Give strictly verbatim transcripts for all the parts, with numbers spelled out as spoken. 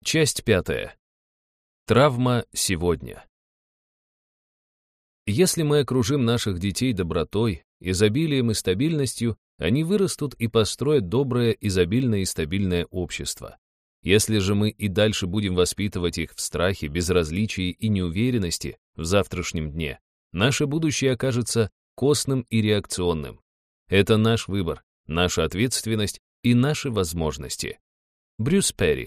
Часть пятая. Травма сегодня. Если мы окружим наших детей добротой, изобилием и стабильностью, они вырастут и построят доброе, изобильное и стабильное общество. Если же мы и дальше будем воспитывать их в страхе, безразличии и неуверенности в завтрашнем дне, наше будущее окажется косным и реакционным. Это наш выбор, наша ответственность и наши возможности. Брюс Перри.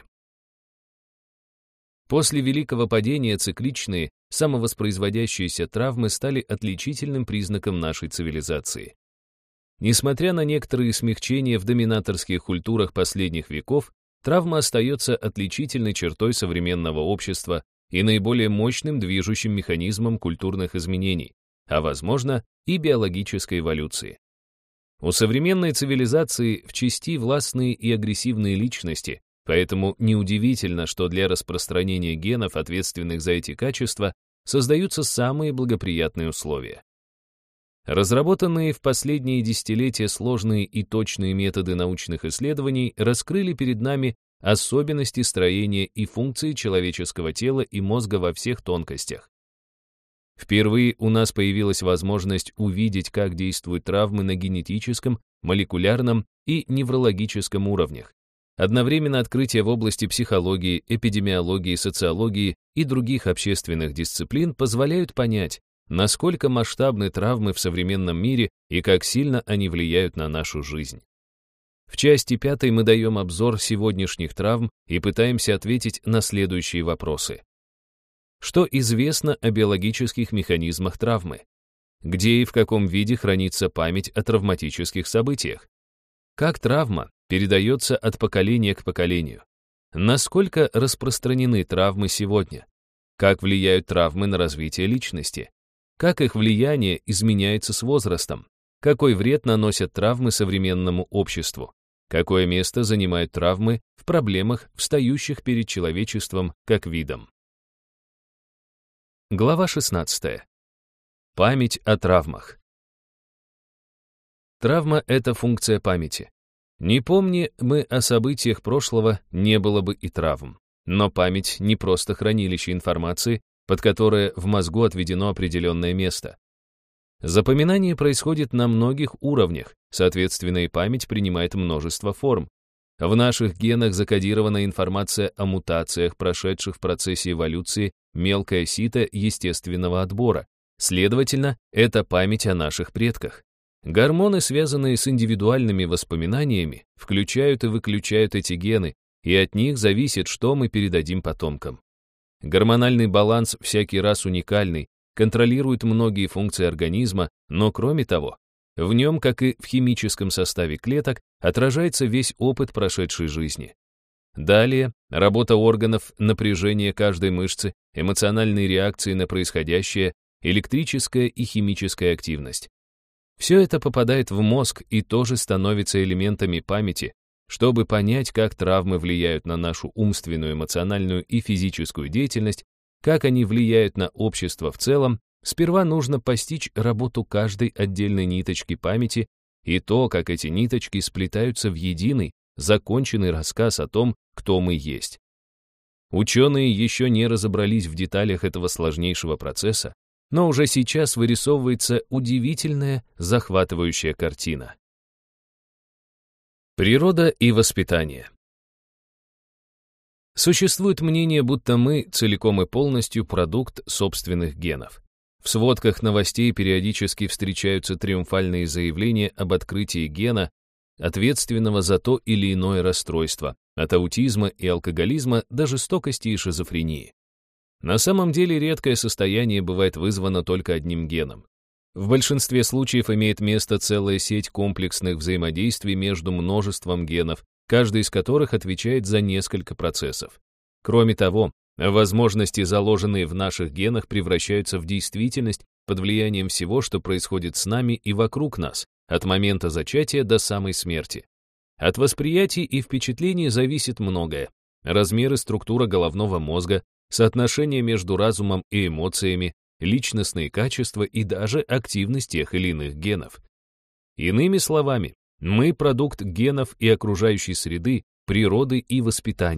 После Великого падения цикличные, самовоспроизводящиеся травмы стали отличительным признаком нашей цивилизации. Несмотря на некоторые смягчения в доминаторских культурах последних веков, травма остается отличительной чертой современного общества и наиболее мощным движущим механизмом культурных изменений, а, возможно, и биологической эволюции. У современной цивилизации в части властные и агрессивные личности, поэтому неудивительно, что для распространения генов, ответственных за эти качества, создаются самые благоприятные условия. Разработанные в последние десятилетия сложные и точные методы научных исследований раскрыли перед нами особенности строения и функции человеческого тела и мозга во всех тонкостях. Впервые у нас появилась возможность увидеть, как действуют травмы на генетическом, молекулярном и неврологическом уровнях. Одновременно открытия в области психологии, эпидемиологии, социологии и других общественных дисциплин позволяют понять, насколько масштабны травмы в современном мире и как сильно они влияют на нашу жизнь. В части пятой мы даем обзор сегодняшних травм и пытаемся ответить на следующие вопросы. Что известно о биологических механизмах травмы? Где и в каком виде хранится память о травматических событиях? Как травма передается от поколения к поколению? Насколько распространены травмы сегодня? Как влияют травмы на развитие личности? Как их влияние изменяется с возрастом? Какой вред наносят травмы современному обществу? Какое место занимают травмы в проблемах, встающих перед человечеством как видом? Глава шестнадцатая. Память о травмах. Травма — это функция памяти. Не помни мы о событиях прошлого, не было бы и травм. Но память не просто хранилище информации, под которое в мозгу отведено определенное место. Запоминание происходит на многих уровнях, соответственно, и память принимает множество форм. В наших генах закодирована информация о мутациях, прошедших в процессе эволюции мелкое сито естественного отбора. Следовательно, это память о наших предках. Гормоны, связанные с индивидуальными воспоминаниями, включают и выключают эти гены, и от них зависит, что мы передадим потомкам. Гормональный баланс всякий раз уникальный, контролирует многие функции организма, но кроме того, в нем, как и в химическом составе клеток, отражается весь опыт прошедшей жизни. Далее, работа органов, напряжение каждой мышцы, эмоциональные реакции на происходящее, электрическая и химическая активность. Все это попадает в мозг и тоже становится элементами памяти. Чтобы понять, как травмы влияют на нашу умственную, эмоциональную и физическую деятельность, как они влияют на общество в целом, сперва нужно постичь работу каждой отдельной ниточки памяти и то, как эти ниточки сплетаются в единый, законченный рассказ о том, кто мы есть. Ученые еще не разобрались в деталях этого сложнейшего процесса, но уже сейчас вырисовывается удивительная, захватывающая картина. Природа и воспитание. Существует мнение, будто мы целиком и полностью продукт собственных генов. В сводках новостей периодически встречаются триумфальные заявления об открытии гена, ответственного за то или иное расстройство, от аутизма и алкоголизма до жестокости и шизофрении. На самом деле редкое состояние бывает вызвано только одним геном. В большинстве случаев имеет место целая сеть комплексных взаимодействий между множеством генов, каждый из которых отвечает за несколько процессов. Кроме того, возможности, заложенные в наших генах, превращаются в действительность под влиянием всего, что происходит с нами и вокруг нас, от момента зачатия до самой смерти. От восприятий и впечатлений зависит многое. Размер и структура головного мозга, соотношение между разумом и эмоциями, личностные качества и даже активность тех или иных генов. Иными словами, мы продукт генов и окружающей среды, природы и воспитания.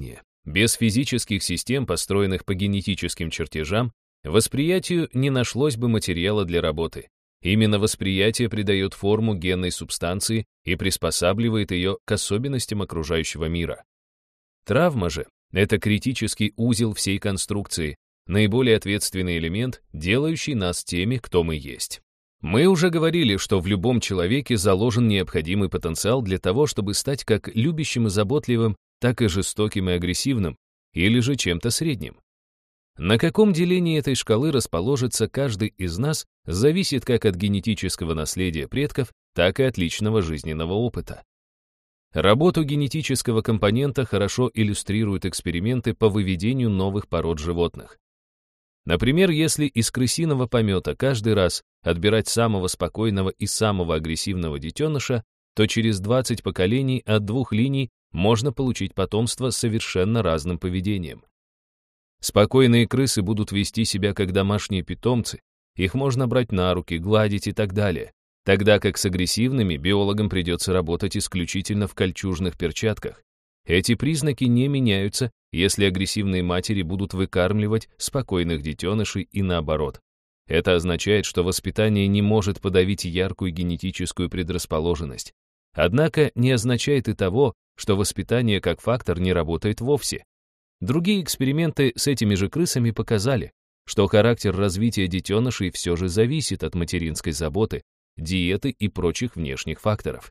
Без физических систем, построенных по генетическим чертежам, восприятию не нашлось бы материала для работы. Именно восприятие придает форму генной субстанции и приспосабливает ее к особенностям окружающего мира. Травма же — это критический узел всей конструкции, наиболее ответственный элемент, делающий нас теми, кто мы есть. Мы уже говорили, что в любом человеке заложен необходимый потенциал для того, чтобы стать как любящим и заботливым, так и жестоким и агрессивным, или же чем-то средним. На каком делении этой шкалы расположится каждый из нас, зависит как от генетического наследия предков, так и от личного жизненного опыта. Работу генетического компонента хорошо иллюстрируют эксперименты по выведению новых пород животных. Например, если из крысиного помета каждый раз отбирать самого спокойного и самого агрессивного детеныша, то через двадцать поколений от двух линий можно получить потомство с совершенно разным поведением. Спокойные крысы будут вести себя как домашние питомцы, их можно брать на руки, гладить и так далее, тогда как с агрессивными биологам придется работать исключительно в кольчужных перчатках. Эти признаки не меняются, если агрессивные матери будут выкармливать спокойных детенышей и наоборот. Это означает, что воспитание не может подавить яркую генетическую предрасположенность. Однако не означает и того, что воспитание как фактор не работает вовсе. Другие эксперименты с этими же крысами показали, что характер развития детенышей все же зависит от материнской заботы, диеты и прочих внешних факторов.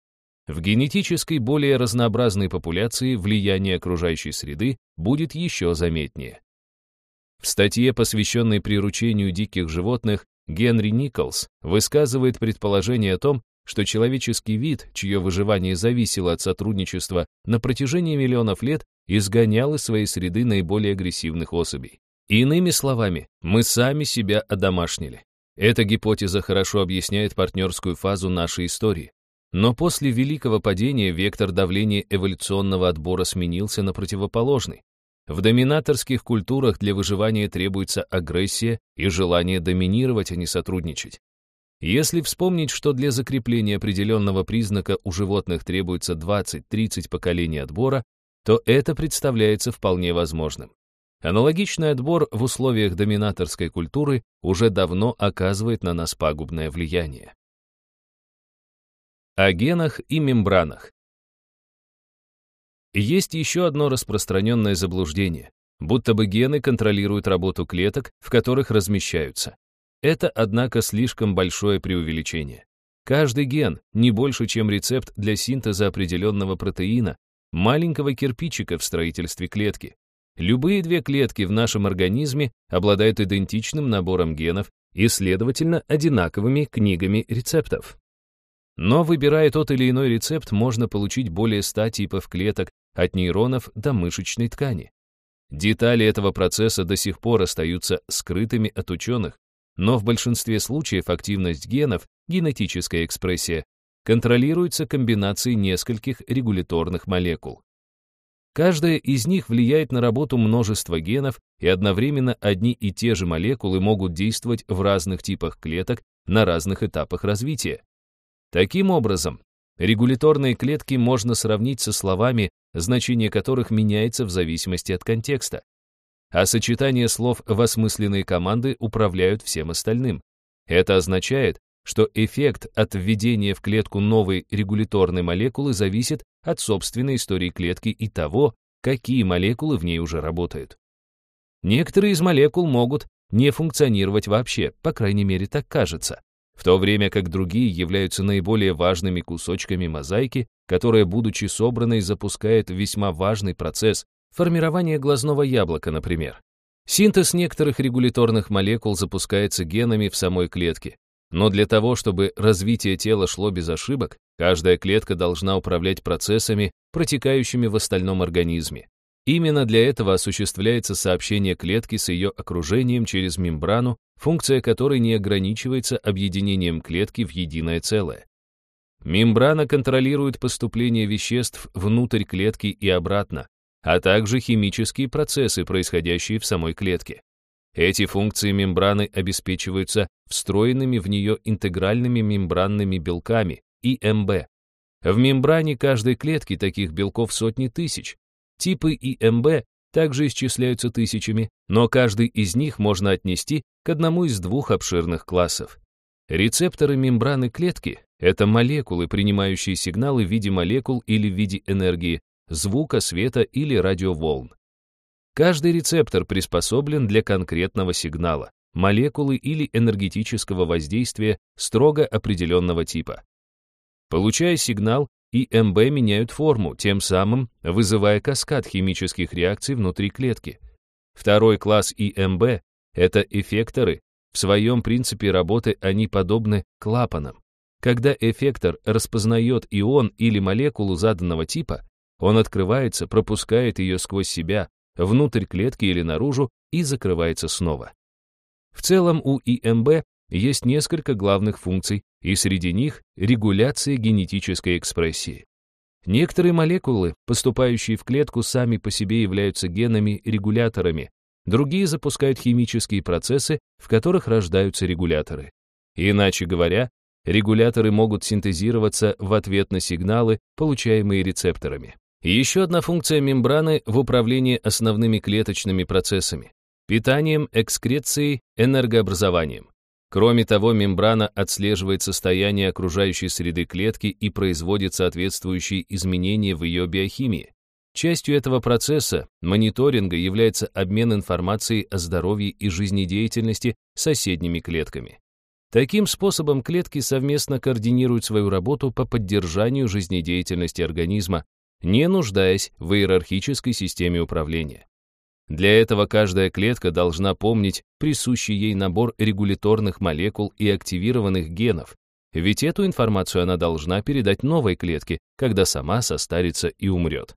В генетической более разнообразной популяции влияние окружающей среды будет еще заметнее. В статье, посвященной приручению диких животных, Генри Николс высказывает предположение о том, что человеческий вид, чье выживание зависело от сотрудничества на протяжении миллионов лет, изгонял из своей среды наиболее агрессивных особей. Иными словами, мы сами себя одомашнили. Эта гипотеза хорошо объясняет партнерскую фазу нашей истории. Но после Великого падения вектор давления эволюционного отбора сменился на противоположный. В доминаторских культурах для выживания требуется агрессия и желание доминировать, а не сотрудничать. Если вспомнить, что для закрепления определенного признака у животных требуется двадцать-тридцать поколений отбора, то это представляется вполне возможным. Аналогичный отбор в условиях доминаторской культуры уже давно оказывает на нас пагубное влияние. О генах и мембранах. Есть еще одно распространенное заблуждение, будто бы гены контролируют работу клеток, в которых размещаются. Это, однако, слишком большое преувеличение. Каждый ген не больше, чем рецепт для синтеза определенного протеина, маленького кирпичика в строительстве клетки. Любые две клетки в нашем организме обладают идентичным набором генов и, следовательно, одинаковыми книгами рецептов. Но, выбирая тот или иной рецепт, можно получить более ста типов клеток, от нейронов до мышечной ткани. Детали этого процесса до сих пор остаются скрытыми от ученых, но в большинстве случаев активность генов, генетическая экспрессия, контролируется комбинацией нескольких регуляторных молекул. Каждая из них влияет на работу множества генов, и одновременно одни и те же молекулы могут действовать в разных типах клеток на разных этапах развития. Таким образом, регуляторные клетки можно сравнить со словами, значение которых меняется в зависимости от контекста. А сочетание слов в осмысленные команды управляют всем остальным. Это означает, что эффект от введения в клетку новой регуляторной молекулы зависит от собственной истории клетки и того, какие молекулы в ней уже работают. Некоторые из молекул могут не функционировать вообще, по крайней мере, так кажется, в то время как другие являются наиболее важными кусочками мозаики, которая, будучи собранной, запускает весьма важный процесс формирования глазного яблока, например. Синтез некоторых регуляторных молекул запускается генами в самой клетке. Но для того, чтобы развитие тела шло без ошибок, каждая клетка должна управлять процессами, протекающими в остальном организме. Именно для этого осуществляется сообщение клетки с ее окружением через мембрану, функция которой не ограничивается объединением клетки в единое целое. Мембрана контролирует поступление веществ внутрь клетки и обратно, а также химические процессы, происходящие в самой клетке. Эти функции мембраны обеспечиваются встроенными в нее интегральными мембранными белками, И Эм Бэ. В мембране каждой клетки таких белков сотни тысяч. Типы И Эм Бэ также исчисляются тысячами, но каждый из них можно отнести к одному из двух обширных классов. Рецепторы мембраны клетки — это молекулы, принимающие сигналы в виде молекул или в виде энергии, звука, света или радиоволн. Каждый рецептор приспособлен для конкретного сигнала, молекулы или энергетического воздействия строго определенного типа. Получая сигнал, И Эм Бэ меняют форму, тем самым вызывая каскад химических реакций внутри клетки. Второй класс И Эм Бэ — это эффекторы. В своем принципе работы они подобны клапанам. Когда эффектор распознает ион или молекулу заданного типа, он открывается, пропускает ее сквозь себя, внутрь клетки или наружу и закрывается снова. В целом у И Эм Бэ есть несколько главных функций, и среди них регуляция генетической экспрессии. Некоторые молекулы, поступающие в клетку, сами по себе являются генами-регуляторами, другие запускают химические процессы, в которых рождаются регуляторы. Иначе говоря, регуляторы могут синтезироваться в ответ на сигналы, получаемые рецепторами. И еще одна функция мембраны в управлении основными клеточными процессами – питанием, экскрецией, энергообразованием. Кроме того, мембрана отслеживает состояние окружающей среды клетки и производит соответствующие изменения в ее биохимии. Частью этого процесса, мониторинга, является обмен информацией о здоровье и жизнедеятельности с соседними клетками. Таким способом клетки совместно координируют свою работу по поддержанию жизнедеятельности организма, не нуждаясь в иерархической системе управления. Для этого каждая клетка должна помнить присущий ей набор регуляторных молекул и активированных генов, ведь эту информацию она должна передать новой клетке, когда сама состарится и умрет.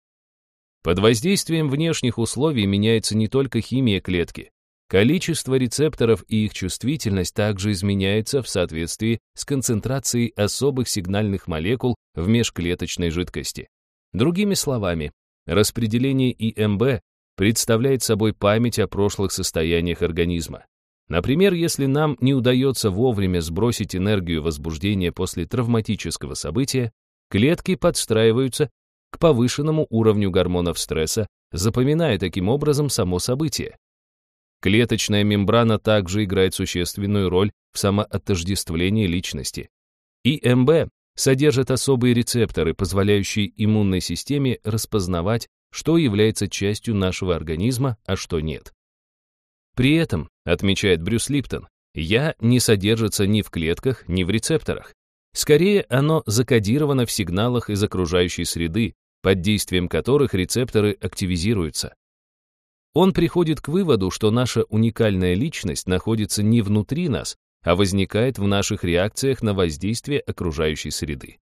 Под воздействием внешних условий меняется не только химия клетки. Количество рецепторов и их чувствительность также изменяется в соответствии с концентрацией особых сигнальных молекул в межклеточной жидкости. Другими словами, распределение И Эм Бэ представляет собой память о прошлых состояниях организма. Например, если нам не удается вовремя сбросить энергию возбуждения после травматического события, клетки подстраиваются к повышенному уровню гормонов стресса, запоминая таким образом само событие. Клеточная мембрана также играет существенную роль в самоотождествлении личности. И Эм Бэ содержит особые рецепторы, позволяющие иммунной системе распознавать, что является частью нашего организма, а что нет. При этом, отмечает Брюс Липтон, «я» не содержится ни в клетках, ни в рецепторах. Скорее, оно закодировано в сигналах из окружающей среды, под действием которых рецепторы активизируются. Он приходит к выводу, что наша уникальная личность находится не внутри нас, а возникает в наших реакциях на воздействие окружающей среды.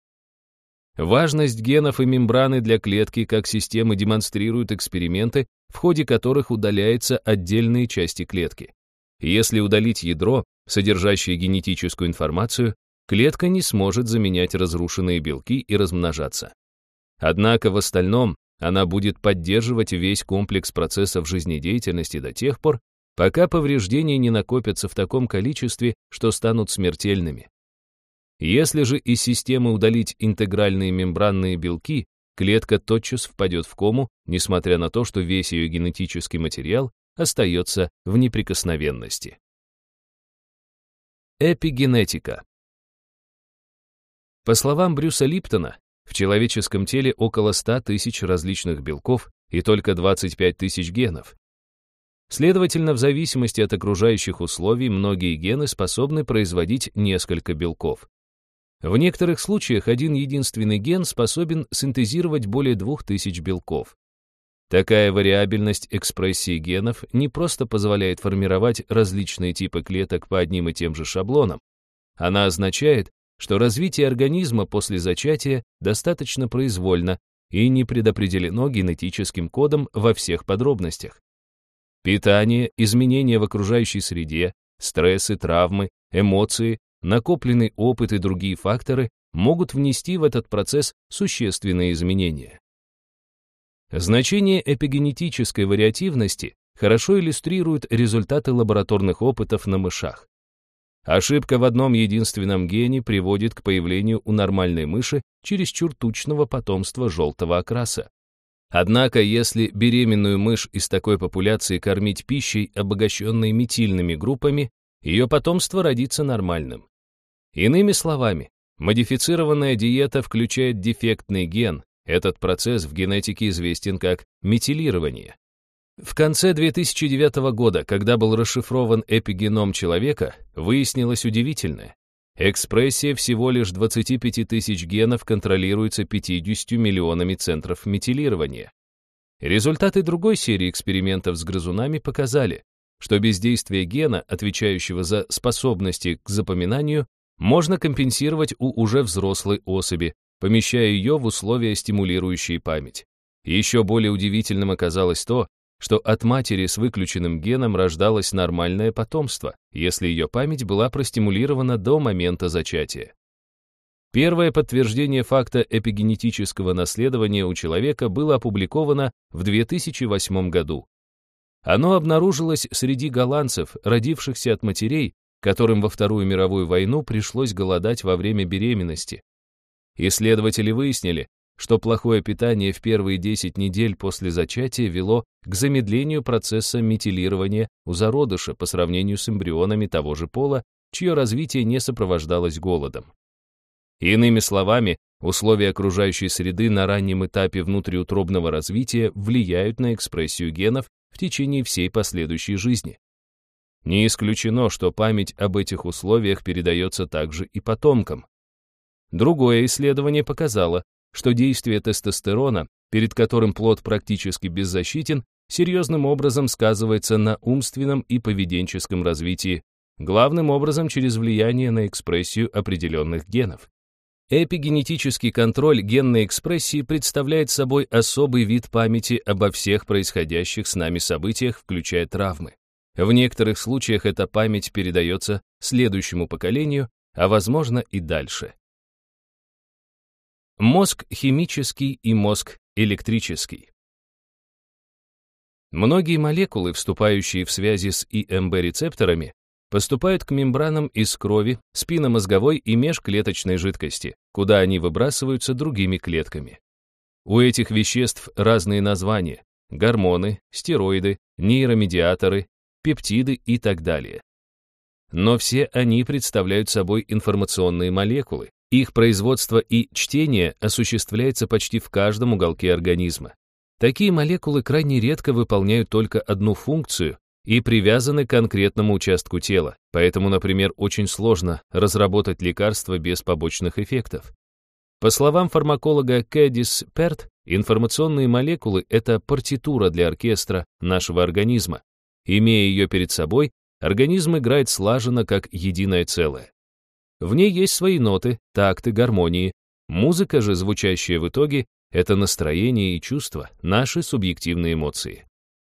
Важность генов и мембраны для клетки как системы демонстрируют эксперименты, в ходе которых удаляются отдельные части клетки. Если удалить ядро, содержащее генетическую информацию, клетка не сможет заменять разрушенные белки и размножаться. Однако в остальном она будет поддерживать весь комплекс процессов жизнедеятельности до тех пор, пока повреждения не накопятся в таком количестве, что станут смертельными. Если же из системы удалить интегральные мембранные белки, клетка тотчас впадет в кому, несмотря на то, что весь ее генетический материал остается в неприкосновенности. Эпигенетика. По словам Брюса Липтона, в человеческом теле около ста тысяч различных белков и только двадцать пять тысяч генов. Следовательно, в зависимости от окружающих условий многие гены способны производить несколько белков. В некоторых случаях один единственный ген способен синтезировать более двух тысяч белков. Такая вариабельность экспрессии генов не просто позволяет формировать различные типы клеток по одним и тем же шаблонам. Она означает, что развитие организма после зачатия достаточно произвольно и не предопределено генетическим кодом во всех подробностях. Питание, изменения в окружающей среде, стрессы, травмы, эмоции, накопленный опыт и другие факторы могут внести в этот процесс существенные изменения. Значение эпигенетической вариативности хорошо иллюстрируют результаты лабораторных опытов на мышах. Ошибка в одном единственном гене приводит к появлению у нормальной мыши чересчур тучного потомства желтого окраса. Однако, если беременную мышь из такой популяции кормить пищей, обогащенной метильными группами, ее потомство родится нормальным. Иными словами, модифицированная диета включает дефектный ген. Этот процесс в генетике известен как метилирование. В конце две тысячи девятого года, когда был расшифрован эпигеном человека, выяснилось удивительное. Экспрессия всего лишь двадцати пяти тысяч генов контролируется пятьюдесятью миллионами центров метилирования. Результаты другой серии экспериментов с грызунами показали, что бездействие гена, отвечающего за способности к запоминанию, можно компенсировать у уже взрослой особи, помещая ее в условия, стимулирующие память. Еще более удивительным оказалось то, что от матери с выключенным геном рождалось нормальное потомство, если ее память была простимулирована до момента зачатия. Первое подтверждение факта эпигенетического наследования у человека было опубликовано в две тысячи восьмом году. Оно обнаружилось среди голландцев, родившихся от матерей, которым во Вторую мировую войну пришлось голодать во время беременности. Исследователи выяснили, что плохое питание в первые десять недель после зачатия вело к замедлению процесса метилирования у зародыша по сравнению с эмбрионами того же пола, чье развитие не сопровождалось голодом. Иными словами, условия окружающей среды на раннем этапе внутриутробного развития влияют на экспрессию генов в течение всей последующей жизни. Не исключено, что память об этих условиях передается также и потомкам. Другое исследование показало, что действие тестостерона, перед которым плод практически беззащитен, серьезным образом сказывается на умственном и поведенческом развитии, главным образом через влияние на экспрессию определенных генов. Эпигенетический контроль генной экспрессии представляет собой особый вид памяти обо всех происходящих с нами событиях, включая травмы. В некоторых случаях эта память передается следующему поколению, а возможно и дальше. Мозг химический и мозг электрический. Многие молекулы, вступающие в связи с И Эм Бэ-рецепторами, поступают к мембранам из крови, спинномозговой и межклеточной жидкости, куда они выбрасываются другими клетками. У этих веществ разные названия – гормоны, стероиды, нейромедиаторы, пептиды и так далее. Но все они представляют собой информационные молекулы. Их производство и чтение осуществляется почти в каждом уголке организма. Такие молекулы крайне редко выполняют только одну функцию и привязаны к конкретному участку тела, поэтому, например, очень сложно разработать лекарство без побочных эффектов. По словам фармаколога Кэдис Перт, информационные молекулы — это партитура для оркестра нашего организма. Имея ее перед собой, организм играет слаженно как единое целое. В ней есть свои ноты, такты, гармонии. Музыка же, звучащая в итоге, это настроение и чувства, наши субъективные эмоции.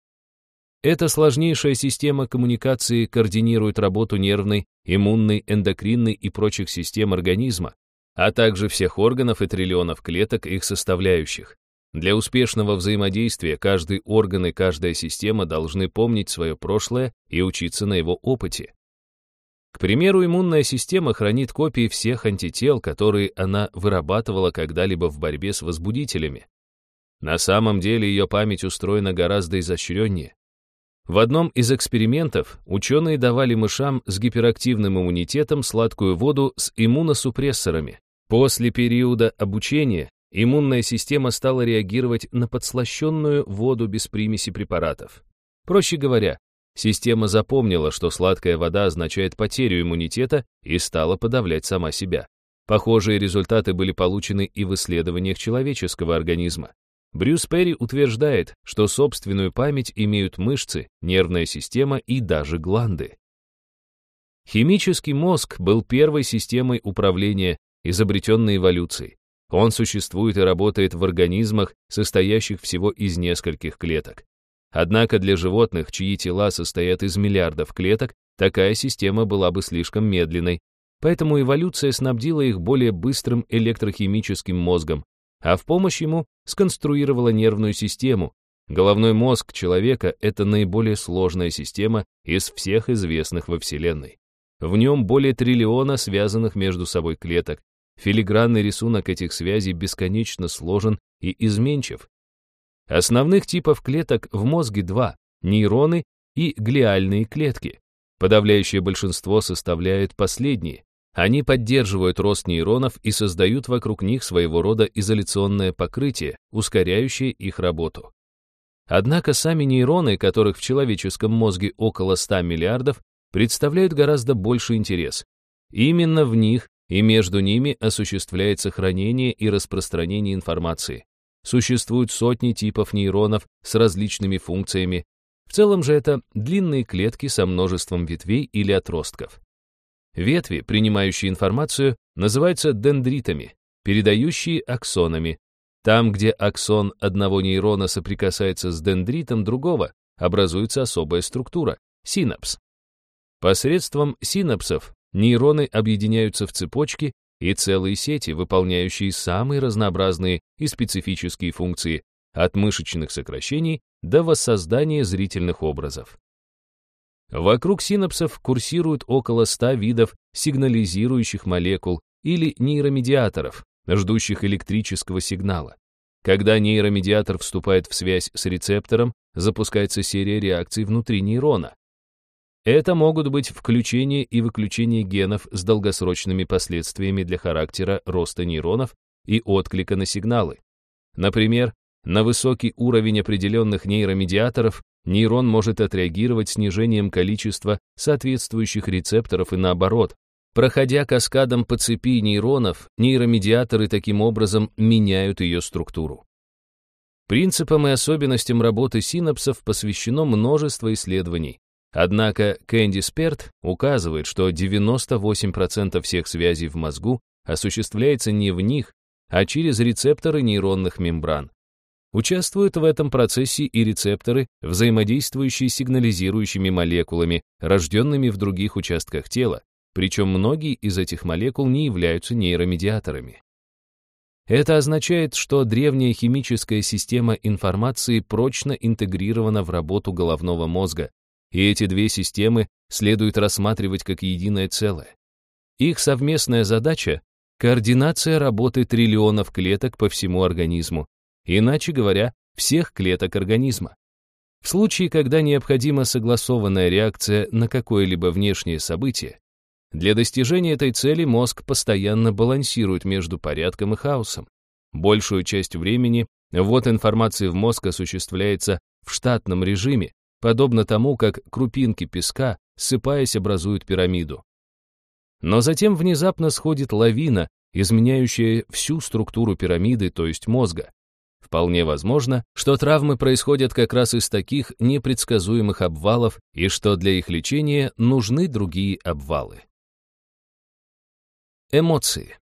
Эта сложнейшая система коммуникации координирует работу нервной, иммунной, эндокринной и прочих систем организма, а также всех органов и триллионов клеток их составляющих. Для успешного взаимодействия каждый орган и каждая система должны помнить свое прошлое и учиться на его опыте. К примеру, иммунная система хранит копии всех антител, которые она вырабатывала когда-либо в борьбе с возбудителями. На самом деле ее память устроена гораздо изощреннее. В одном из экспериментов ученые давали мышам с гиперактивным иммунитетом сладкую воду с иммуносупрессорами. После периода обучения иммунная система стала реагировать на подслащенную воду без примеси препаратов. Проще говоря, система запомнила, что сладкая вода означает потерю иммунитета и стала подавлять сама себя. Похожие результаты были получены и в исследованиях человеческого организма. Брюс Перри утверждает, что собственную память имеют мышцы, нервная система и даже гланды. Химический мозг был первой системой управления, изобретенной эволюцией. Он существует и работает в организмах, состоящих всего из нескольких клеток. Однако для животных, чьи тела состоят из миллиардов клеток, такая система была бы слишком медленной, поэтому эволюция снабдила их более быстрым электрохимическим мозгом, а в помощь ему сконструировала нервную систему. Головной мозг человека — это наиболее сложная система из всех известных во Вселенной. В нем более триллиона связанных между собой клеток. Филигранный рисунок этих связей бесконечно сложен и изменчив. Основных типов клеток в мозге два – нейроны и глиальные клетки. Подавляющее большинство составляют последние. Они поддерживают рост нейронов и создают вокруг них своего рода изоляционное покрытие, ускоряющее их работу. Однако сами нейроны, которых в человеческом мозге около ста миллиардов, представляют гораздо больший интерес. Именно в них и между ними осуществляется хранение и распространение информации. Существуют сотни типов нейронов с различными функциями. В целом же это длинные клетки со множеством ветвей или отростков. Ветви, принимающие информацию, называются дендритами, передающие аксонами. Там, где аксон одного нейрона соприкасается с дендритом другого, образуется особая структура – синапс. Посредством синапсов нейроны объединяются в цепочки и целые сети, выполняющие самые разнообразные и специфические функции, от мышечных сокращений до воссоздания зрительных образов. Вокруг синапсов курсируют около ста видов сигнализирующих молекул или нейромедиаторов, ждущих электрического сигнала. Когда нейромедиатор вступает в связь с рецептором, запускается серия реакций внутри нейрона. Это могут быть включение и выключение генов с долгосрочными последствиями для характера роста нейронов и отклика на сигналы. Например, на высокий уровень определенных нейромедиаторов нейрон может отреагировать снижением количества соответствующих рецепторов и наоборот. Проходя каскадом по цепи нейронов, нейромедиаторы таким образом меняют ее структуру. Принципам и особенностям работы синапсов посвящено множество исследований. Однако Кэндис Перт указывает, что девяносто восемь процентов всех связей в мозгу осуществляется не в них, а через рецепторы нейронных мембран. Участвуют в этом процессе и рецепторы, взаимодействующие с сигнализирующими молекулами, рожденными в других участках тела, причем многие из этих молекул не являются нейромедиаторами. Это означает, что древняя химическая система информации прочно интегрирована в работу головного мозга, и эти две системы следует рассматривать как единое целое. Их совместная задача — координация работы триллионов клеток по всему организму, иначе говоря, всех клеток организма. В случае, когда необходима согласованная реакция на какое-либо внешнее событие, для достижения этой цели мозг постоянно балансирует между порядком и хаосом. Большую часть времени ввод информации в мозг осуществляется в штатном режиме, подобно тому, как крупинки песка, ссыпаясь, образуют пирамиду. Но затем внезапно сходит лавина, изменяющая всю структуру пирамиды, то есть мозга. Вполне возможно, что травмы происходят как раз из таких непредсказуемых обвалов и что для их лечения нужны другие обвалы. Эмоции.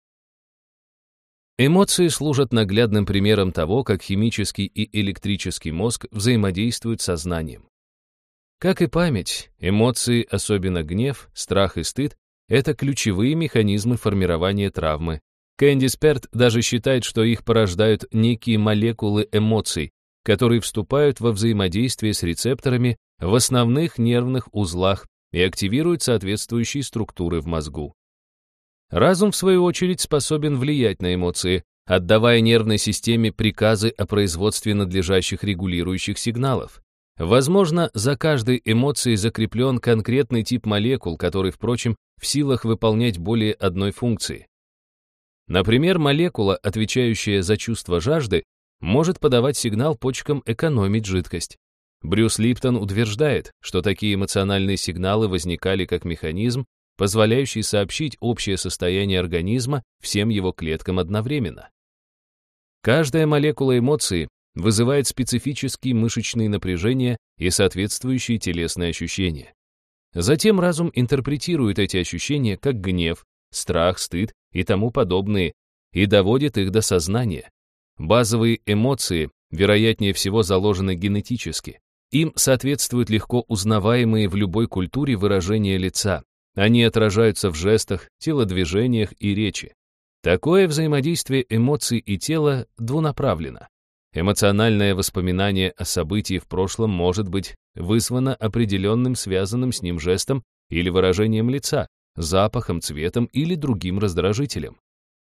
Эмоции служат наглядным примером того, как химический и электрический мозг взаимодействуют с сознанием. Как и память, эмоции, особенно гнев, страх и стыд, это ключевые механизмы формирования травмы. Кэндис Перт даже считает, что их порождают некие молекулы эмоций, которые вступают во взаимодействие с рецепторами в основных нервных узлах и активируют соответствующие структуры в мозгу. Разум, в свою очередь, способен влиять на эмоции, отдавая нервной системе приказы о производстве надлежащих регулирующих сигналов. Возможно, за каждой эмоцией закреплен конкретный тип молекул, который, впрочем, в силах выполнять более одной функции. Например, молекула, отвечающая за чувство жажды, может подавать сигнал почкам экономить жидкость. Брюс Липтон утверждает, что такие эмоциональные сигналы возникали как механизм, позволяющий сообщить общее состояние организма всем его клеткам одновременно. Каждая молекула эмоции вызывает специфические мышечные напряжения и соответствующие телесные ощущения. Затем разум интерпретирует эти ощущения как гнев, страх, стыд и тому подобные, и доводит их до сознания. Базовые эмоции, вероятнее всего, заложены генетически. Им соответствуют легко узнаваемые в любой культуре выражения лица. Они отражаются в жестах, телодвижениях и речи. Такое взаимодействие эмоций и тела двунаправленно. Эмоциональное воспоминание о событии в прошлом может быть вызвано определенным связанным с ним жестом или выражением лица, запахом, цветом или другим раздражителем.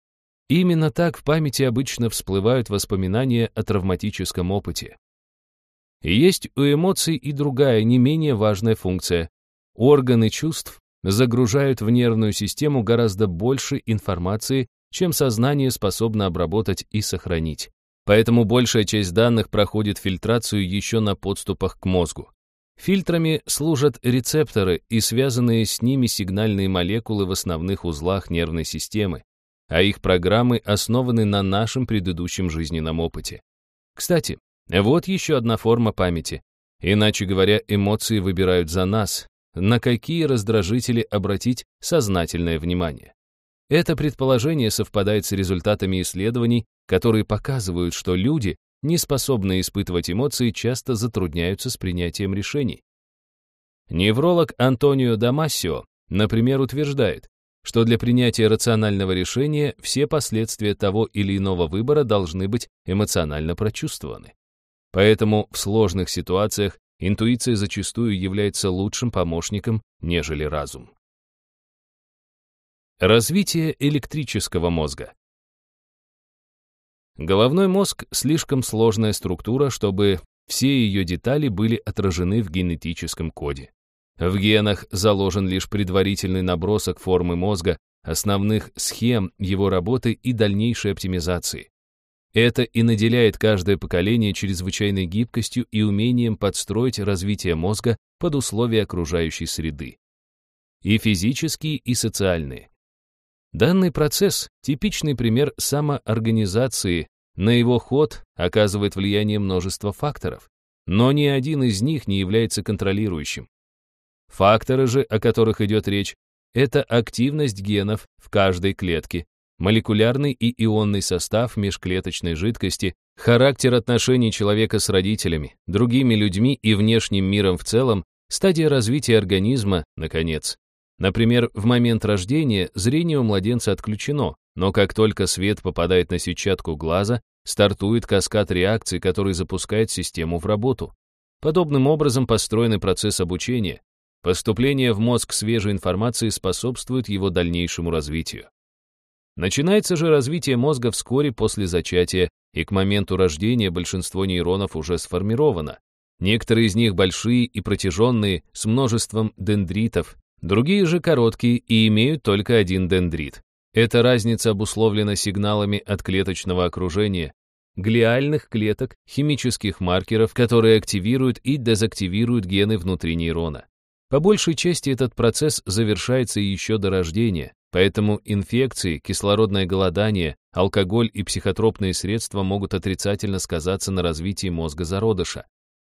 Именно так в памяти обычно всплывают воспоминания о травматическом опыте. И есть у эмоций и другая, не менее важная функция. Органы чувств загружают в нервную систему гораздо больше информации, чем сознание способно обработать и сохранить. Поэтому большая часть данных проходит фильтрацию еще на подступах к мозгу. Фильтрами служат рецепторы и связанные с ними сигнальные молекулы в основных узлах нервной системы, а их программы основаны на нашем предыдущем жизненном опыте. Кстати, вот еще одна форма памяти. Иначе говоря, эмоции выбирают за нас, на какие раздражители обратить сознательное внимание. Это предположение совпадает с результатами исследований, которые показывают, что люди, не способные испытывать эмоции, часто затрудняются с принятием решений. Невролог Антонио Дамасио, например, утверждает, что для принятия рационального решения все последствия того или иного выбора должны быть эмоционально прочувствованы. Поэтому в сложных ситуациях интуиция зачастую является лучшим помощником, нежели разум. Развитие электрического мозга. Головной мозг — слишком сложная структура, чтобы все ее детали были отражены в генетическом коде. В генах заложен лишь предварительный набросок формы мозга, основных схем его работы и дальнейшей оптимизации. Это и наделяет каждое поколение чрезвычайной гибкостью и умением подстроить развитие мозга под условия окружающей среды. И физические, и социальные. Данный процесс — типичный пример самоорганизации, на его ход оказывает влияние множество факторов, но ни один из них не является контролирующим. Факторы же, о которых идет речь, это активность генов в каждой клетке, молекулярный и ионный состав межклеточной жидкости, характер отношений человека с родителями, другими людьми и внешним миром в целом, стадия развития организма, наконец. Например, в момент рождения зрение у младенца отключено, но как только свет попадает на сетчатку глаза, стартует каскад реакций, который запускает систему в работу. Подобным образом построен процесс обучения. Поступление в мозг свежей информации способствует его дальнейшему развитию. Начинается же развитие мозга вскоре после зачатия, и к моменту рождения большинство нейронов уже сформировано. Некоторые из них большие и протяженные, с множеством дендритов, другие же короткие и имеют только один дендрит. Эта разница обусловлена сигналами от клеточного окружения, глиальных клеток, химических маркеров, которые активируют и дезактивируют гены внутри нейрона. По большей части этот процесс завершается еще до рождения, поэтому инфекции, кислородное голодание, алкоголь и психотропные средства могут отрицательно сказаться на развитии мозга зародыша.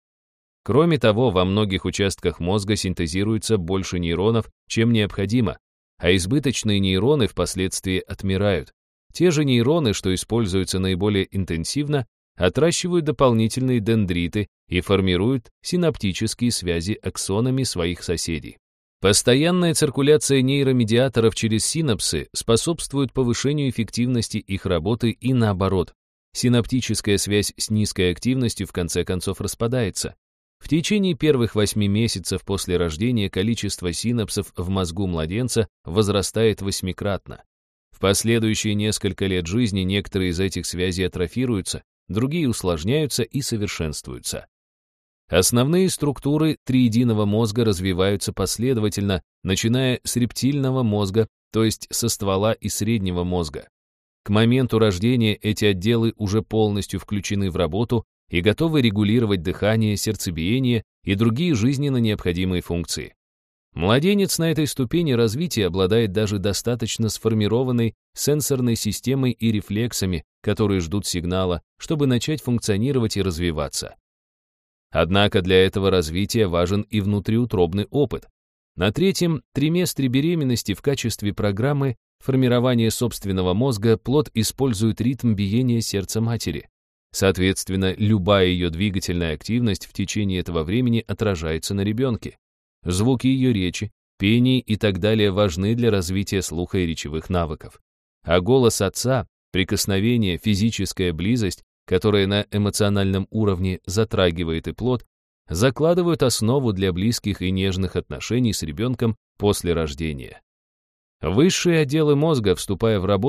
Кроме того, во многих участках мозга синтезируется больше нейронов, чем необходимо, а избыточные нейроны впоследствии отмирают. Те же нейроны, что используются наиболее интенсивно, отращивают дополнительные дендриты и формируют синаптические связи аксонами своих соседей. Постоянная циркуляция нейромедиаторов через синапсы способствует повышению эффективности их работы и наоборот. Синаптическая связь с низкой активностью в конце концов распадается. В течение первых восьми месяцев после рождения количество синапсов в мозгу младенца возрастает восьмикратно. В последующие несколько лет жизни некоторые из этих связей атрофируются, другие усложняются и совершенствуются. Основные структуры триединого мозга развиваются последовательно, начиная с рептильного мозга, то есть со ствола и среднего мозга. К моменту рождения эти отделы уже полностью включены в работу и готовы регулировать дыхание, сердцебиение и другие жизненно необходимые функции. Младенец на этой ступени развития обладает даже достаточно сформированной сенсорной системой и рефлексами, которые ждут сигнала, чтобы начать функционировать и развиваться. Однако для этого развития важен и внутриутробный опыт. На третьем триместре беременности в качестве программы формирования собственного мозга плод использует ритм биения сердца матери. Соответственно, любая ее двигательная активность в течение этого времени отражается на ребенке. Звуки ее речи, пение и так далее важны для развития слуха и речевых навыков. А голос отца, прикосновение, физическая близость, которая на эмоциональном уровне затрагивает и плод, закладывают основу для близких и нежных отношений с ребенком после рождения. Высшие отделы мозга, вступая в работу,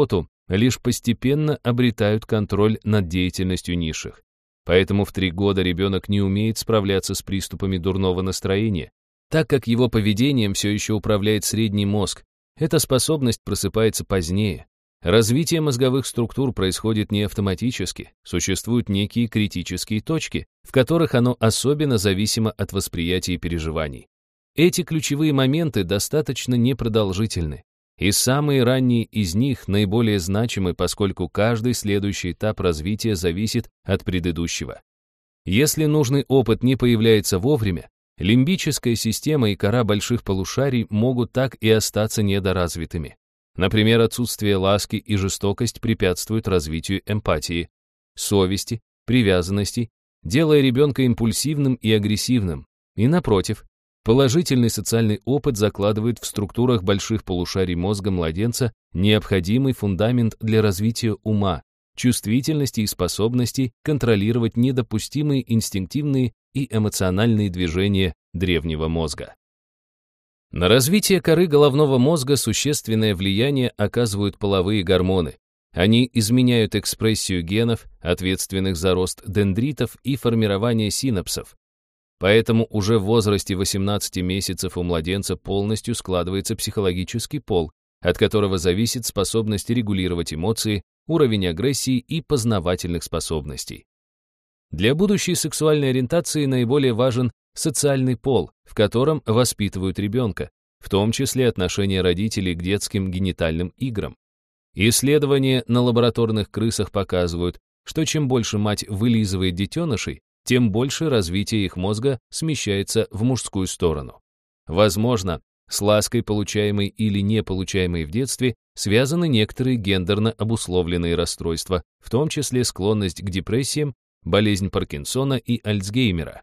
лишь постепенно обретают контроль над деятельностью низших. Поэтому в три года ребенок не умеет справляться с приступами дурного настроения, так как его поведением все еще управляет средний мозг. Эта способность просыпается позднее. Развитие мозговых структур происходит не автоматически, существуют некие критические точки, в которых оно особенно зависимо от восприятия и переживаний. Эти ключевые моменты достаточно непродолжительны, и самые ранние из них наиболее значимы, поскольку каждый следующий этап развития зависит от предыдущего. Если нужный опыт не появляется вовремя, лимбическая система и кора больших полушарий могут так и остаться недоразвитыми. Например, отсутствие ласки и жестокость препятствуют развитию эмпатии, совести, привязанности, делая ребенка импульсивным и агрессивным. И напротив, положительный социальный опыт закладывает в структурах больших полушарий мозга младенца необходимый фундамент для развития ума, чувствительности и способности контролировать недопустимые инстинктивные и эмоциональные движения древнего мозга. На развитие коры головного мозга существенное влияние оказывают половые гормоны. Они изменяют экспрессию генов, ответственных за рост дендритов и формирование синапсов. Поэтому уже в возрасте восемнадцати месяцев у младенца полностью складывается психологический пол, от которого зависит способность регулировать эмоции, уровень агрессии и познавательных способностей. Для будущей сексуальной ориентации наиболее важен социальный пол, в котором воспитывают ребенка, в том числе отношение родителей к детским генитальным играм. Исследования на лабораторных крысах показывают, что чем больше мать вылизывает детенышей, тем больше развитие их мозга смещается в мужскую сторону. Возможно, с лаской, получаемой или не получаемой в детстве, связаны некоторые гендерно обусловленные расстройства, в том числе склонность к депрессиям, болезнь Паркинсона и Альцгеймера.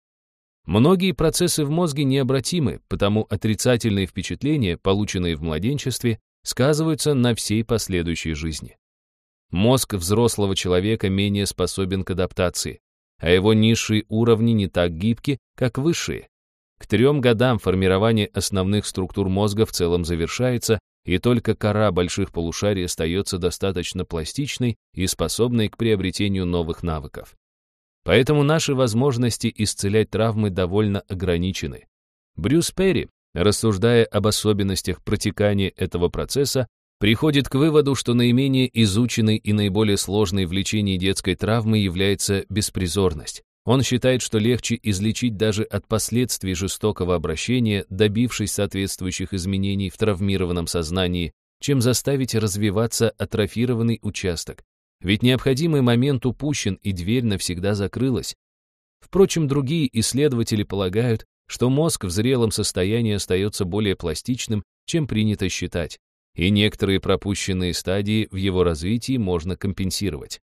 Многие процессы в мозге необратимы, потому отрицательные впечатления, полученные в младенчестве, сказываются на всей последующей жизни. Мозг взрослого человека менее способен к адаптации, а его низшие уровни не так гибки, как высшие. К трем годам формирование основных структур мозга в целом завершается, и только кора больших полушарий остается достаточно пластичной и способной к приобретению новых навыков. Поэтому наши возможности исцелять травмы довольно ограничены. Брюс Перри, рассуждая об особенностях протекания этого процесса, приходит к выводу, что наименее изученной и наиболее сложной в лечении детской травмы является беспризорность. Он считает, что легче излечить даже от последствий жестокого обращения, добившись соответствующих изменений в травмированном сознании, чем заставить развиваться атрофированный участок. Ведь необходимый момент упущен, и дверь навсегда закрылась. Впрочем, другие исследователи полагают, что мозг в зрелом состоянии остается более пластичным, чем принято считать, и некоторые пропущенные стадии в его развитии можно компенсировать.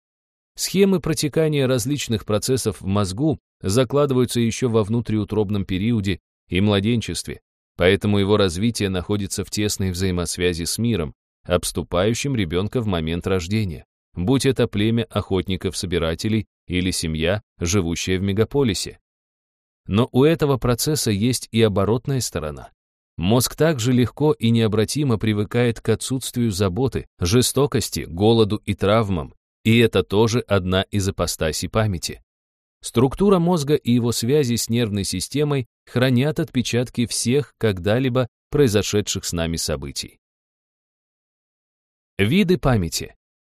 Схемы протекания различных процессов в мозгу закладываются еще во внутриутробном периоде и младенчестве, поэтому его развитие находится в тесной взаимосвязи с миром, обступающим ребенка в момент рождения, будь это племя охотников-собирателей или семья, живущая в мегаполисе. Но у этого процесса есть и оборотная сторона. Мозг также легко и необратимо привыкает к отсутствию заботы, жестокости, голоду и травмам, и это тоже одна из ипостасей памяти. Структура мозга и его связи с нервной системой хранят отпечатки всех когда-либо произошедших с нами событий. Виды памяти.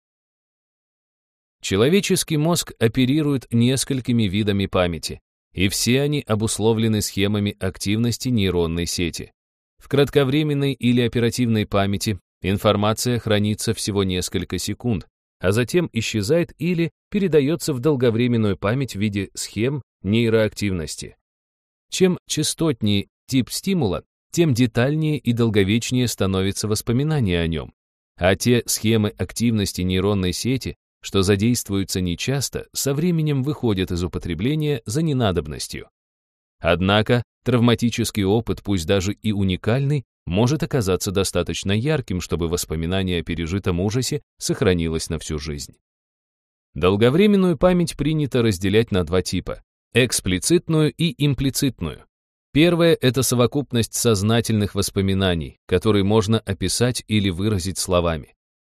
Человеческий мозг оперирует несколькими видами памяти, и все они обусловлены схемами активности нейронной сети. В кратковременной или оперативной памяти информация хранится всего несколько секунд, а затем исчезает или передается в долговременную память в виде схем нейроактивности. Чем частотнее тип стимула, тем детальнее и долговечнее становится воспоминание о нем. А те схемы активности нейронной сети, что задействуются нечасто, со временем выходят из употребления за ненадобностью. Однако травматический опыт, пусть даже и уникальный, может оказаться достаточно ярким, чтобы воспоминание о пережитом ужасе сохранилось на всю жизнь. Долговременную память принято разделять на два типа – эксплицитную и имплицитную. Первая – это совокупность сознательных воспоминаний, которые можно описать или выразить словами.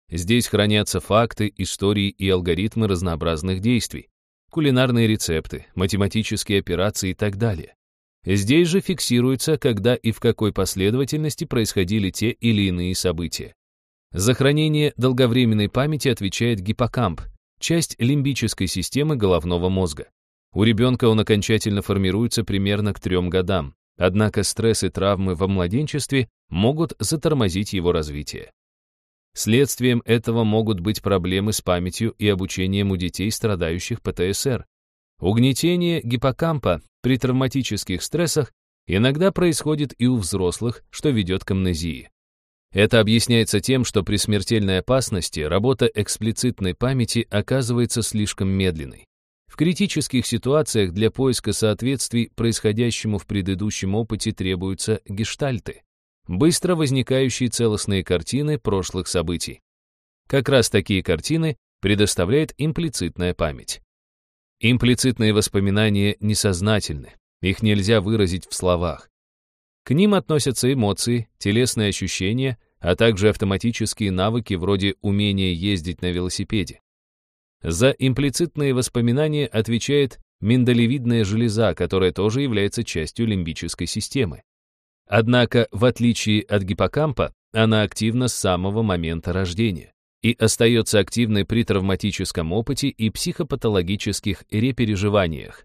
Здесь хранятся факты, истории и алгоритмы разнообразных действий, кулинарные рецепты, математические операции и так далее. Здесь же фиксируется, когда и в какой последовательности происходили те или иные события. За хранение долговременной памяти отвечает гиппокамп, часть лимбической системы головного мозга. У ребенка он окончательно формируется примерно к трем годам, однако стресс и травмы во младенчестве могут затормозить его развитие. Следствием этого могут быть проблемы с памятью и обучением у детей, страдающих пэ тэ эс эр. Угнетение гиппокампа при травматических стрессах иногда происходит и у взрослых, что ведет к амнезии. Это объясняется тем, что при смертельной опасности работа эксплицитной памяти оказывается слишком медленной. В критических ситуациях для поиска соответствий происходящему в предыдущем опыте требуются гештальты, быстро возникающие целостные картины прошлых событий. Как раз такие картины предоставляет имплицитная память. Имплицитные воспоминания несознательны, их нельзя выразить в словах. К ним относятся эмоции, телесные ощущения, а также автоматические навыки вроде умения ездить на велосипеде. За имплицитные воспоминания отвечает миндалевидная железа, которая тоже является частью лимбической системы. Однако, в отличие от гиппокампа, она активна с самого момента рождения и остается активной при травматическом опыте и психопатологических репереживаниях.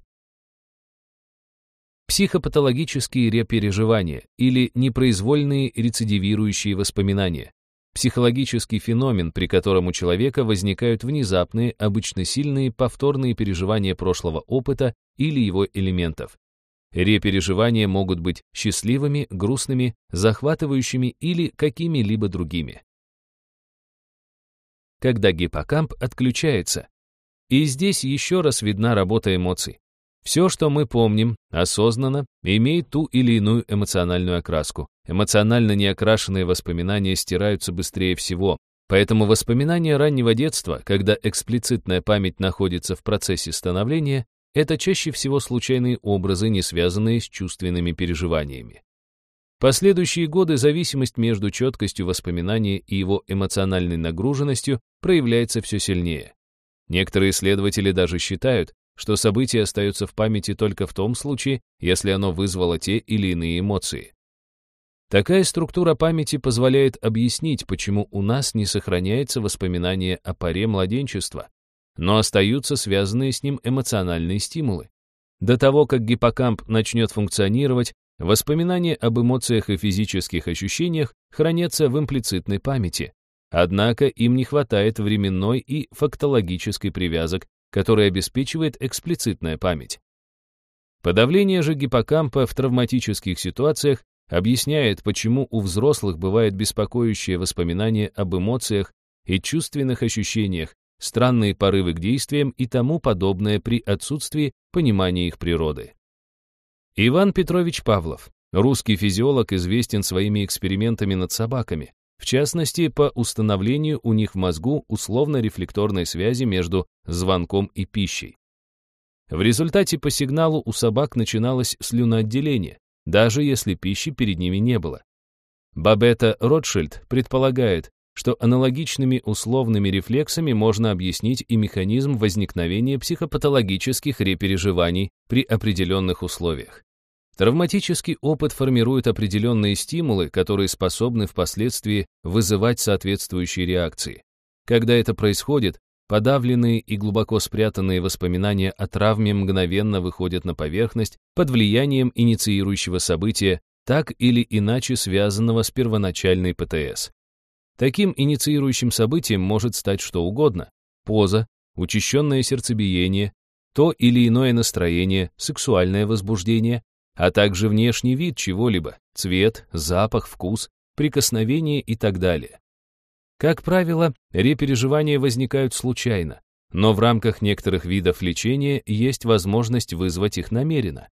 Психопатологические репереживания или непроизвольные рецидивирующие воспоминания – психологический феномен, при котором у человека возникают внезапные, обычно сильные повторные переживания прошлого опыта или его элементов. Репереживания могут быть счастливыми, грустными, захватывающими или какими-либо другими. Когда гиппокамп отключается. И здесь еще раз видна работа эмоций. Все, что мы помним, осознанно, имеет ту или иную эмоциональную окраску. Эмоционально неокрашенные воспоминания стираются быстрее всего, поэтому воспоминания раннего детства, когда эксплицитная память находится в процессе становления, это чаще всего случайные образы, не связанные с чувственными переживаниями. Последующие годы зависимость между четкостью воспоминания и его эмоциональной нагруженностью проявляется все сильнее. Некоторые исследователи даже считают, что событие остается в памяти только в том случае, если оно вызвало те или иные эмоции. Такая структура памяти позволяет объяснить, почему у нас не сохраняется воспоминание о поре младенчества, но остаются связанные с ним эмоциональные стимулы. До того, как гиппокамп начнет функционировать, воспоминания об эмоциях и физических ощущениях хранятся в имплицитной памяти, однако им не хватает временной и фактологической привязок, который обеспечивает эксплицитная память. Подавление же гиппокампа в травматических ситуациях объясняет, почему у взрослых бывает беспокоящее воспоминание об эмоциях и чувственных ощущениях, странные порывы к действиям и тому подобное при отсутствии понимания их природы. Иван Петрович Павлов, русский физиолог, известен своими экспериментами над собаками, в частности, по установлению у них в мозгу условно-рефлекторной связи между звонком и пищей. В результате по сигналу у собак начиналось слюноотделение, даже если пищи перед ними не было. Бабетта Ротшильд предполагает, что аналогичными условными рефлексами можно объяснить и механизм возникновения психопатологических репереживаний при определенных условиях. Травматический опыт формирует определенные стимулы, которые способны впоследствии вызывать соответствующие реакции. Когда это происходит, подавленные и глубоко спрятанные воспоминания о травме мгновенно выходят на поверхность под влиянием инициирующего события, так или иначе связанного с первоначальной пэ тэ эс. Таким инициирующим событием может стать что угодно: поза, учащенное сердцебиение, то или иное настроение, сексуальное возбуждение, а также внешний вид чего-либо, цвет, запах, вкус, прикосновение и так далее. Как правило, репереживания возникают случайно, но в рамках некоторых видов лечения есть возможность вызвать их намеренно.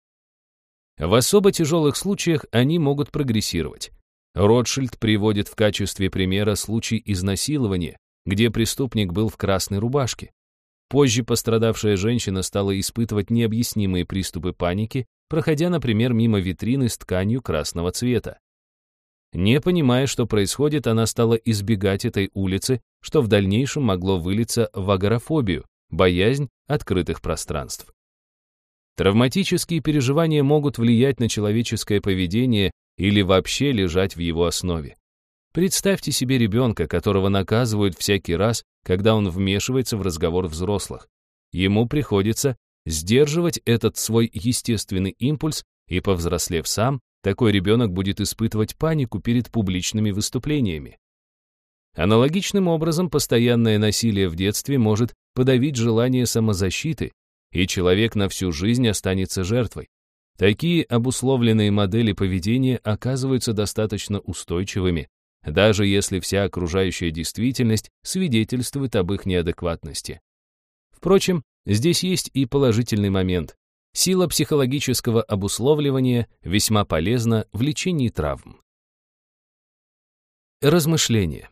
В особо тяжелых случаях они могут прогрессировать. Ротшильд приводит в качестве примера случай изнасилования, где преступник был в красной рубашке. Позже пострадавшая женщина стала испытывать необъяснимые приступы паники, проходя, например, мимо витрины с тканью красного цвета. Не понимая, что происходит, она стала избегать этой улицы, что в дальнейшем могло вылиться в агорафобию, боязнь открытых пространств. Травматические переживания могут влиять на человеческое поведение или вообще лежать в его основе. Представьте себе ребенка, которого наказывают всякий раз, когда он вмешивается в разговор взрослых. Ему приходится сдерживать этот свой естественный импульс, и, повзрослев сам, такой ребенок будет испытывать панику перед публичными выступлениями. Аналогичным образом, постоянное насилие в детстве может подавить желание самозащиты, и человек на всю жизнь останется жертвой. Такие обусловленные модели поведения оказываются достаточно устойчивыми, даже если вся окружающая действительность свидетельствует об их неадекватности. Впрочем, здесь есть и положительный момент. Сила психологического обусловливания весьма полезна в лечении травм. Размышления.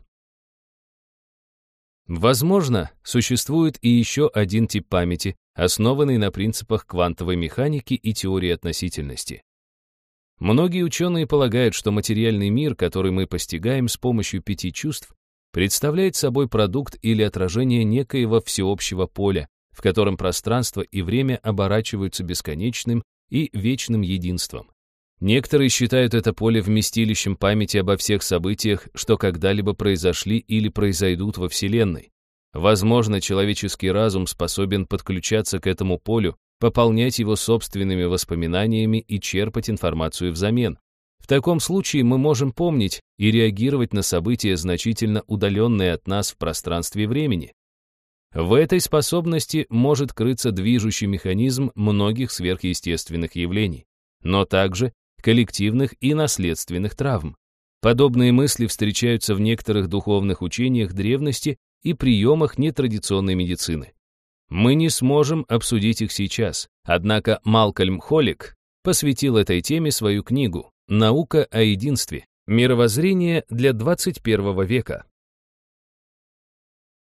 Возможно, существует и еще один тип памяти, основанный на принципах квантовой механики и теории относительности. Многие ученые полагают, что материальный мир, который мы постигаем с помощью пяти чувств, представляет собой продукт или отражение некоего всеобщего поля, в котором пространство и время оборачиваются бесконечным и вечным единством. Некоторые считают это поле вместилищем памяти обо всех событиях, что когда-либо произошли или произойдут во Вселенной. Возможно, человеческий разум способен подключаться к этому полю, пополнять его собственными воспоминаниями и черпать информацию взамен. В таком случае мы можем помнить и реагировать на события, значительно удаленные от нас в пространстве и времени. В этой способности может крыться движущий механизм многих сверхъестественных явлений, но также коллективных и наследственных травм. Подобные мысли встречаются в некоторых духовных учениях древности и приемах нетрадиционной медицины. Мы не сможем обсудить их сейчас, однако Малкольм Холлик посвятил этой теме свою книгу «Наука о единстве. Мировоззрение для двадцать первого века».